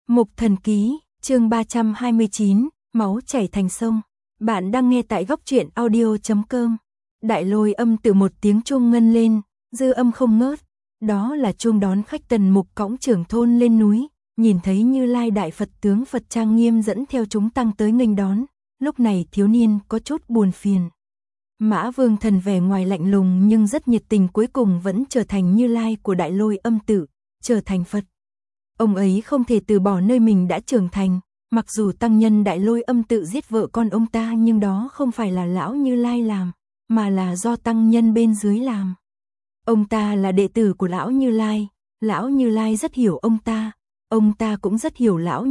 Mục Thần Ký, chương 329, máu chảy thành sông. Bạn đang nghe tại góc truyện audio.com. Đại Lôi Âm Tự một tiếng chuông ngân lên, dư âm không ngớt. Đó là chuông đón khách. Tần Mục cõng trưởng thôn lên núi, nhìn thấy Như Lai đại Phật tướng Phật trang nghiêm dẫn theo chúng tăng tới nghênh đón. Lúc này thiếu niên có chút buồn phiền. Mã Vương Thần vẻ ngoài lạnh lùng nhưng rất nhiệt tình, cuối cùng vẫn trở thành Như Lai của Đại Lôi Âm Tự, trở thành Phật. Ông ấy không thể từ bỏ nơi mình đã trưởng thành, mặc dù tăng nhân Đại Lôi Âm Tự giết vợ con ông ta nhưng đó không phải là lão Như Lai làm, mà là do tăng nhân bên dưới làm. Ông ta là đệ tử của lão Như Lai rất hiểu ông ta cũng rất hiểu lão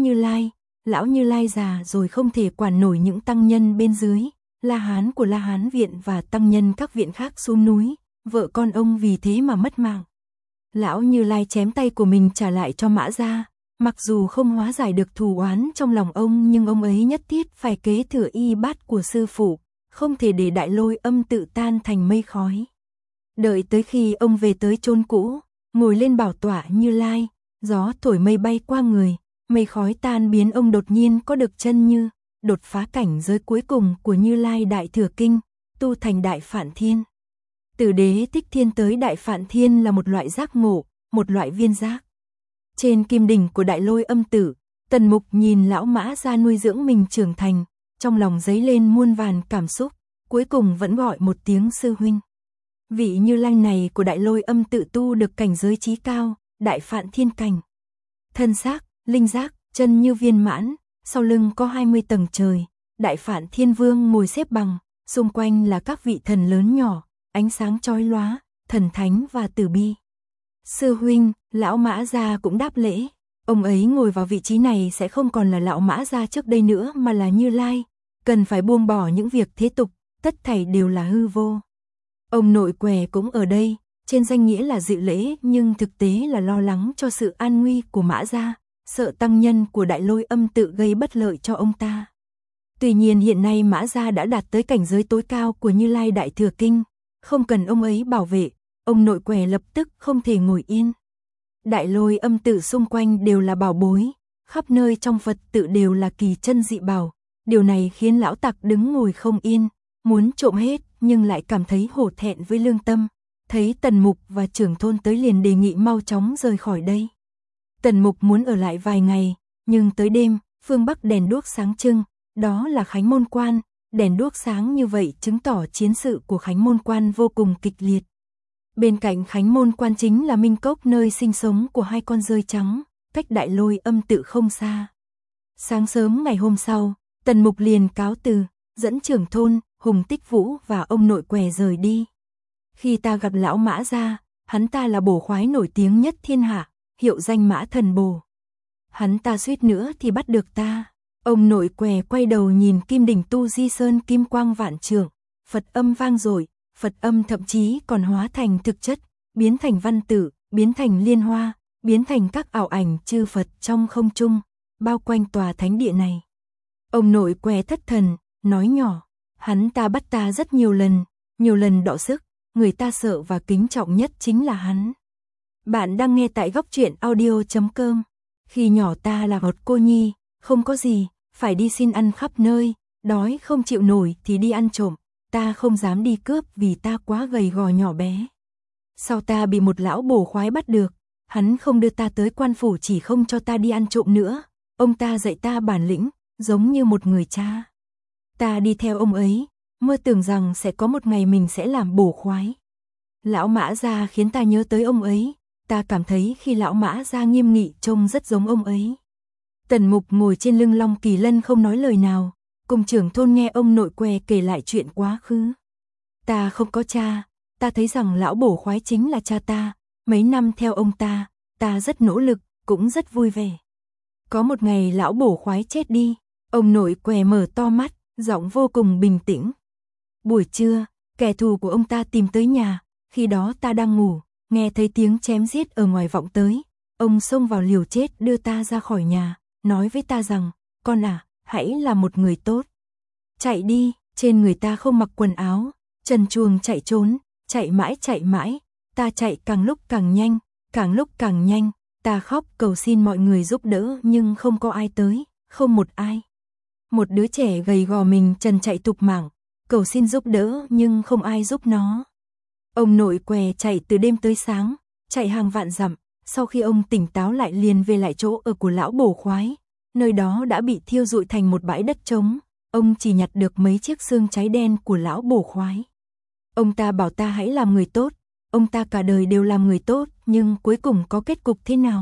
Như Lai già rồi không thể quản nổi những tăng nhân bên dưới, La Hán của La Hán viện và tăng nhân các viện khác xuống núi, vợ con ông vì thế mà mất mạng. Lão Như Lai chém tay của mình trả lại cho Mã gia, mặc dù không hóa giải được thù oán trong lòng ông nhưng ông ấy nhất thiết phải kế thừa y bát của sư phụ, không thể để Đại Lôi Âm Tự tan thành mây khói. Đợi tới khi ông về tới chốn cũ, ngồi lên bảo tọa Như Lai, gió thổi mây bay qua người, mây khói tan biến, ông đột nhiên có được chân như, đột phá cảnh giới cuối cùng của Như Lai Đại Thừa Kinh, tu thành Đại Phạn Thiên. Từ Đế Thích Thiên tới Đại Phạn Thiên là một loại giác ngộ, một loại viên giác. Trên kim đỉnh của Đại Lôi Âm Tự, Tần Mục nhìn lão Mã gia nuôi dưỡng mình trưởng thành, trong lòng dấy lên muôn vàn cảm xúc, cuối cùng vẫn gọi một tiếng sư huynh. Vị Như Lai này của Đại Lôi Âm Tự tu được cảnh giới chí cao, Đại Phạn Thiên cảnh. Thân xác, linh giác, chân như viên mãn, sau lưng có 20 tầng trời, Đại Phạn Thiên Vương ngồi xếp bằng, xung quanh là các vị thần lớn nhỏ, ánh sáng chói lóa, thần thánh và từ bi. Sư huynh, lão Mã gia cũng đáp lễ. Ông ấy ngồi vào vị trí này sẽ không còn là lão Mã gia trước đây nữa mà là Như Lai, cần phải buông bỏ những việc thế tục, tất thảy đều là hư vô. Ông nội què cũng ở đây, trên danh nghĩa là dự lễ nhưng thực tế là lo lắng cho sự an nguy của Mã gia, sợ tăng nhân của Đại Lôi Âm Tự gây bất lợi cho ông ta. Tuy nhiên hiện nay Mã gia đã đạt tới cảnh giới tối cao của Như Lai Đại Thừa Kinh, không cần ông ấy bảo vệ, ông nội què lập tức không thể ngồi yên. Đại Lôi Âm Tự xung quanh đều là bảo bối, khắp nơi trong Phật tự đều là kỳ chân dị bảo, điều này khiến lão tặc đứng ngồi không yên, muốn trộm hết nhưng lại cảm thấy hổ thẹn với lương tâm. Thấy Tần Mục và trưởng thôn tới liền đề nghị mau chóng rời khỏi đây. Tần Mục muốn ở lại vài ngày, nhưng tới đêm, phương Bắc đèn đuốc sáng trưng, đó là Khánh Môn Quan, đèn đuốc sáng như vậy chứng tỏ chiến sự của Khánh Môn Quan vô cùng kịch liệt. Bên cạnh Khánh Môn Quan chính là Minh Cốc, nơi sinh sống của hai con rơi trắng, cách Đại Lôi Âm Tự không xa. Sáng sớm ngày hôm sau, Tần Mục liền cáo từ, dẫn trưởng thôn, Hùng Tích Vũ và ông nội què rời đi. Khi ta gặp lão Mã gia, hắn ta là bổ khoái nổi tiếng nhất thiên hạ, hiệu danh Mã Thần Bổ. Hắn ta suýt nữa thì bắt được ta. Ông nội què quay đầu nhìn kim đỉnh Tu Di Sơn kim quang vạn trượng, Phật âm vang dội, Phật âm thậm chí còn hóa thành thực chất, biến thành văn tự, biến thành liên hoa, biến thành các ảo ảnh chư Phật trong không trung, bao quanh tòa thánh địa này. Ông nội què thất thần, nói nhỏ, hắn ta bắt ta rất nhiều lần đọ sức, người ta sợ và kính trọng nhất chính là hắn. Bạn đang nghe tại góc truyện audio.com. Khi nhỏ ta là một cô nhi, không có gì, phải đi xin ăn khắp nơi, đói không chịu nổi thì đi ăn trộm, ta không dám đi cướp vì ta quá gầy gò nhỏ bé. Sau ta bị một lão bổ khoái bắt được, hắn không đưa ta tới quan phủ chỉ không cho ta đi ăn trộm nữa, ông ta dạy ta bản lĩnh, giống như một người cha. Ta đi theo ông ấy, mơ tưởng rằng sẽ có một ngày mình sẽ làm bổ khoái. Lão Mã gia khiến ta nhớ tới ông ấy, ta cảm thấy khi lão Mã gia nghiêm nghị trông rất giống ông ấy. Tần Mục ngồi trên lưng Long Kỳ Lân không nói lời nào, cùng trưởng thôn nghe ông nội què kể lại chuyện quá khứ. Ta không có cha, ta thấy rằng lão bổ khoái chính là cha ta, mấy năm theo ông ta rất nỗ lực, cũng rất vui vẻ. Có một ngày lão bổ khoái chết đi, ông nội què mở to mắt, giọng vô cùng bình tĩnh. Buổi trưa, kẻ thù của ông ta tìm tới nhà, khi đó ta đang ngủ, nghe thấy tiếng chém giết ở ngoài vọng tới, ông xông vào liều chết đưa ta ra khỏi nhà, nói với ta rằng, con à, hãy là một người tốt. Chạy đi, trên người ta không mặc quần áo, trần truồng chạy trốn, chạy mãi, ta chạy càng lúc càng nhanh, Ta khóc cầu xin mọi người giúp đỡ nhưng không có ai tới, không một ai. Một đứa trẻ gầy gò mình trần chạy tục mạng, cầu xin giúp đỡ nhưng không ai giúp nó. Ông nội què chạy từ đêm tới sáng, chạy hàng vạn dặm, sau khi ông tỉnh táo lại liền về lại chỗ ở của lão bổ khoái, nơi đó đã bị thiêu rụi thành một bãi đất trống, ông chỉ nhặt được mấy chiếc xương cháy đen của lão bổ khoái. Ông ta bảo ta hãy làm người tốt, ông ta cả đời đều làm người tốt, nhưng cuối cùng có kết cục thế nào?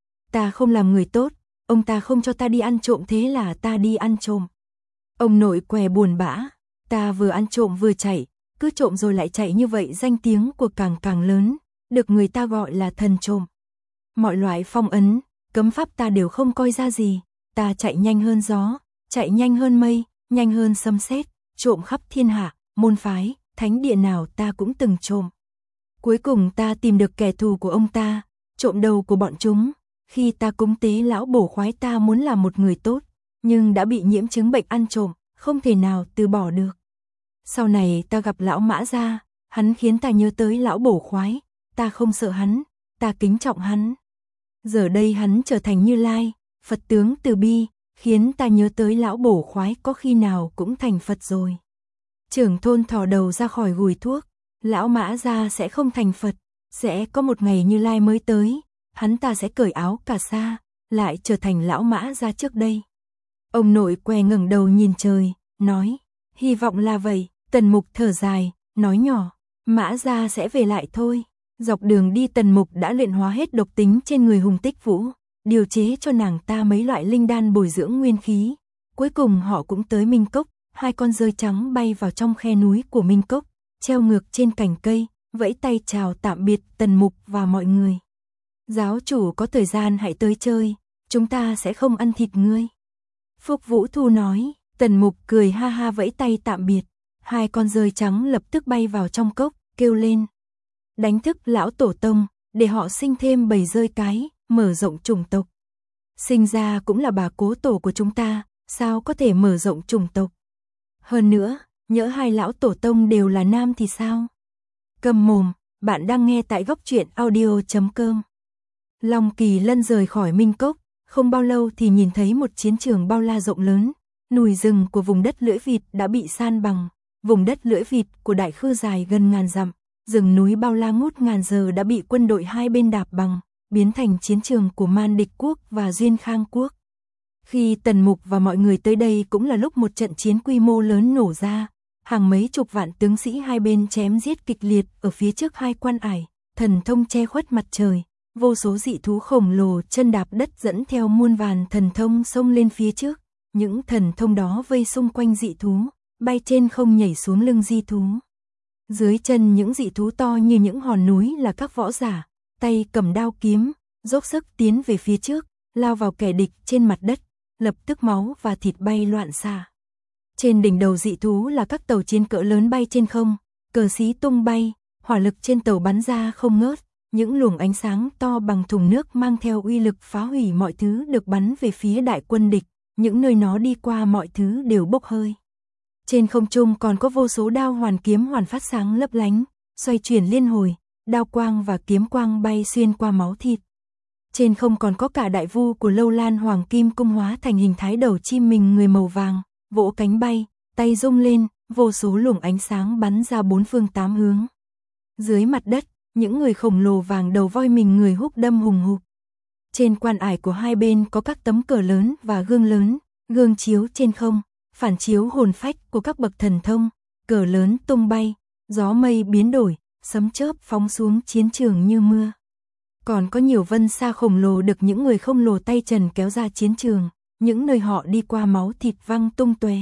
Ta không làm người tốt, ông ta không cho ta đi ăn trộm thế là ta đi ăn trộm. Ông nội què buồn bã, ta vừa ăn trộm vừa chạy, cứ trộm rồi lại chạy như vậy danh tiếng của càng càng lớn, được người ta gọi là thần trộm. Mọi loại phong ấn, cấm pháp ta đều không coi ra gì, ta chạy nhanh hơn gió, chạy nhanh hơn mây, nhanh hơn sấm sét, trộm khắp thiên hạ, môn phái, thánh địa nào ta cũng từng trộm. Cuối cùng ta tìm được kẻ thù của ông ta, trộm đầu của bọn chúng. Khi ta cúng tế lão bổ khoái ta muốn làm một người tốt, nhưng đã bị nhiễm chứng bệnh ăn trộm, không thể nào từ bỏ được. Sau này ta gặp lão Mã Gia, hắn khiến ta nhớ tới lão bổ khoái, ta không sợ hắn, ta kính trọng hắn. Giờ đây hắn trở thành Như Lai, Phật tướng từ bi, khiến ta nhớ tới lão bổ khoái có khi nào cũng thành Phật rồi. Trưởng thôn thò đầu ra khỏi gùi thuốc, lão Mã Gia sẽ không thành Phật, sẽ có một ngày Như Lai mới tới, hắn ta sẽ cởi áo cà sa, lại trở thành lão Mã Gia trước đây. Ông nội què ngẩng đầu nhìn trời, nói, hy vọng là vậy. Tần Mục thở dài, nói nhỏ, Mã Gia sẽ về lại thôi. Dọc đường đi Tần Mục đã luyện hóa hết độc tính trên người Hùng Tích Vũ, điều chế cho nàng ta mấy loại linh đan bồi dưỡng nguyên khí. Cuối cùng họ cũng tới Minh Cốc, hai con rơi trắng bay vào trong khe núi của Minh Cốc, treo ngược trên cành cây, vẫy tay chào tạm biệt Tần Mục và mọi người. Giáo chủ có thời gian hãy tới chơi, chúng ta sẽ không ăn thịt ngươi. Phúc Vũ Thu nói, Tần Mục cười ha ha vẫy tay tạm biệt. Hai con rơi trắng lập tức bay vào trong cốc, kêu lên. Đánh thức lão tổ tông, để họ sinh thêm bầy rơi cái, mở rộng chủng tộc. Sinh ra cũng là bà cố tổ của chúng ta, sao có thể mở rộng chủng tộc? Hơn nữa, nhỡ hai lão tổ tông đều là nam thì sao? Câm mồm, bạn đang nghe tại góc truyện audio.com. Long Kỳ Lân rời khỏi Minh Cốc, không bao lâu thì nhìn thấy một chiến trường bao la rộng lớn, núi rừng của vùng đất Lưỡi Vịt đã bị san bằng. Vùng đất Lưỡi Vịt của Đại Khư dài gần ngàn dặm, rừng núi bao la ngút ngàn giờ đã bị quân đội hai bên đạp bằng, biến thành chiến trường của Man Địch quốc và Duyên Khang quốc. Khi Tần Mục và mọi người tới đây cũng là lúc một trận chiến quy mô lớn nổ ra, hàng mấy chục vạn tướng sĩ hai bên chém giết kịch liệt ở phía trước hai quan ải, thần thông che khuất mặt trời, vô số dị thú khổng lồ chân đạp đất dẫn theo muôn vàn thần thông xông lên phía trước, những thần thông đó vây xung quanh dị thú, bay trên không nhảy xuống lưng dị thú. Dưới chân những dị thú to như những hòn núi là các võ giả, tay cầm đao kiếm, dốc sức tiến về phía trước, lao vào kẻ địch trên mặt đất, lập tức máu và thịt bay loạn xạ. Trên đỉnh đầu dị thú là các tàu chiến cỡ lớn bay trên không, cờ xí tung bay, hỏa lực trên tàu bắn ra không ngớt, những luồng ánh sáng to bằng thùng nước mang theo uy lực phá hủy mọi thứ được bắn về phía đại quân địch, những nơi nó đi qua mọi thứ đều bốc hơi. Trên không trung còn có vô số đao hoàn kiếm hoàn phát sáng lấp lánh, xoay chuyển liên hồi, đao quang và kiếm quang bay xuyên qua máu thịt. Trên không còn có cả đại vu của Lâu Lan Hoàng Kim Cung hóa thành hình thái đầu chim mình người màu vàng, vỗ cánh bay, tay rung lên, vô số luồng ánh sáng bắn ra bốn phương tám hướng. Dưới mặt đất, những người khổng lồ vàng đầu voi mình người húc đâm hùng hục. Trên quan ải của hai bên có các tấm cờ lớn và gương lớn, gương chiếu trên không, phản chiếu hồn phách của các bậc thần thông, cờ lớn tung bay, gió mây biến đổi, sấm chớp phóng xuống chiến trường như mưa. Còn có nhiều vân sa khổng lồ được những người khổng lồ tay trần kéo ra chiến trường, những nơi họ đi qua máu thịt văng tung tóe.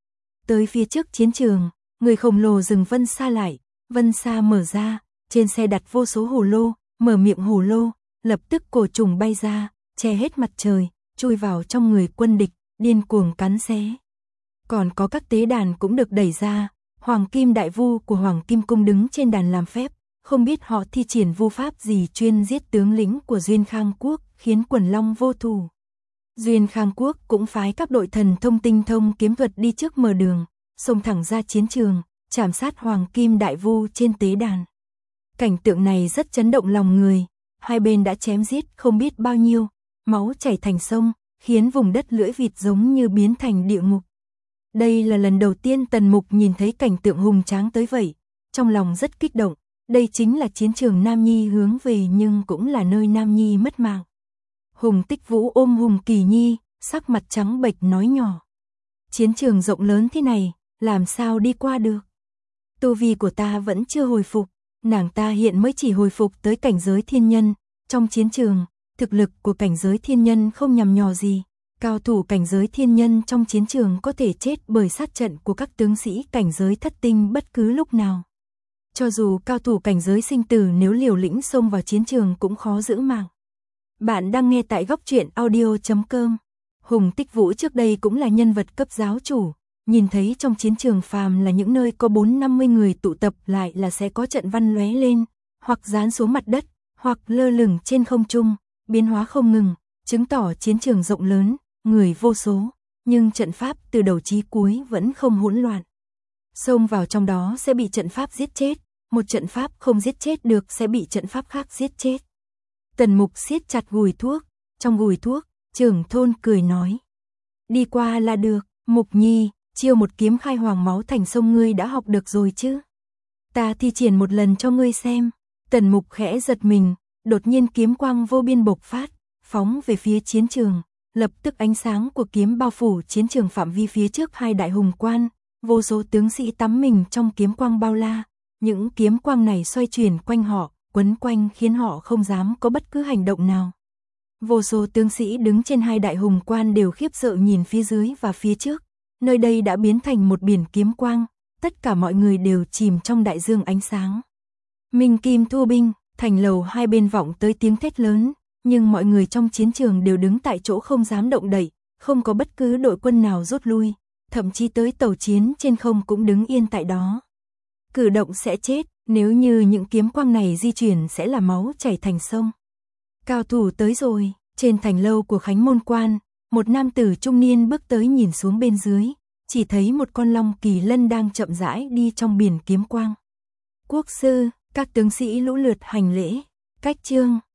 Tới phía trước chiến trường, người khổng lồ dừng vân sa lại, vân sa mở ra, trên xe đặt vô số hồ lô, mở miệng hồ lô, lập tức cổ trùng bay ra, che hết mặt trời, chui vào trong người quân địch, điên cuồng cắn xé. Còn có các tế đàn cũng được đẩy ra, Hoàng Kim Đại Vu của Hoàng Kim Cung đứng trên đàn làm phép, không biết họ thi triển vu pháp gì chuyên giết tướng lĩnh của Duyên Khang Quốc, khiến quần long vô thủ. Duyên Khang Quốc cũng phái các đội thần thông tinh thông kiếm thuật đi trước mở đường, xông thẳng ra chiến trường, chảm sát Hoàng Kim Đại Vu trên tế đàn. Cảnh tượng này rất chấn động lòng người, hai bên đã chém giết không biết bao nhiêu, máu chảy thành sông, khiến vùng đất lưỡi vịt giống như biến thành địa ngục. Đây là lần đầu tiên Tần Mục nhìn thấy cảnh tượng hùng tráng tới vậy, trong lòng rất kích động, đây chính là chiến trường Nam Nhi hướng về nhưng cũng là nơi Nam Nhi mất mạng. Hùng Tích Vũ ôm Hùng Kỳ Nhi, sắc mặt trắng bệch nói nhỏ. Chiến trường rộng lớn thế này, làm sao đi qua được? Tu vi của ta vẫn chưa hồi phục, nàng ta hiện mới chỉ hồi phục tới cảnh giới thiên nhân, trong chiến trường, thực lực của cảnh giới thiên nhân không nhằm nhò gì. Cao thủ cảnh giới thiên nhân trong chiến trường có thể chết bởi sát trận của các tướng sĩ cảnh giới thất tinh bất cứ lúc nào. Cho dù cao thủ cảnh giới sinh tử nếu liều lĩnh xông vào chiến trường cũng khó giữ mạng. Bạn đang nghe tại góc truyện audio.com. Hùng Tích Vũ trước đây cũng là nhân vật cấp giáo chủ, nhìn thấy trong chiến trường phàm là những nơi có 4-50 người tụ tập lại là sẽ có trận văn lóe lên, hoặc dán xuống mặt đất, hoặc lơ lửng trên không trung, biến hóa không ngừng, chứng tỏ chiến trường rộng lớn, người vô số, nhưng trận pháp từ đầu chí cuối vẫn không hỗn loạn. Xông vào trong đó sẽ bị trận pháp giết chết, một trận pháp không giết chết được sẽ bị trận pháp khác giết chết. Tần Mục siết chặt gùi thuốc, trong gùi thuốc, trưởng thôn cười nói. Đi qua là được, Mục Nhi, chiêu một kiếm khai hoàng máu thành sông ngươi đã học được rồi chứ? Ta thi triển một lần cho ngươi xem. Tần Mục khẽ giật mình, đột nhiên kiếm quang vô biên bộc phát, phóng về phía chiến trường. Lập tức ánh sáng của kiếm bao phủ chiến trường phạm vi phía trước hai đại hùng quan, vô số tướng sĩ tắm mình trong kiếm quang bao la. Những kiếm quang này xoay chuyển quanh họ, quấn quanh khiến họ không dám có bất cứ hành động nào. Vô số tướng sĩ đứng trên hai đại hùng quan đều khiếp sợ nhìn phía dưới và phía trước. Nơi đây đã biến thành một biển kiếm quang, tất cả mọi người đều chìm trong đại dương ánh sáng. Minh Kim thu binh, thành lầu hai bên vọng tới tiếng thét lớn, nhưng mọi người trong chiến trường đều đứng tại chỗ không dám động đậy, không có bất cứ đội quân nào rút lui, thậm chí tới tàu chiến trên không cũng đứng yên tại đó. Cử động sẽ chết, nếu như những kiếm quang này di chuyển sẽ là máu chảy thành sông. Cao thủ tới rồi, trên thành lâu của Khánh Môn Quan, một nam tử trung niên bước tới nhìn xuống bên dưới, chỉ thấy một con long kỳ lân đang chậm rãi đi trong biển kiếm quang. Quốc sư, các tướng sĩ lũ lượt hành lễ, cách chương.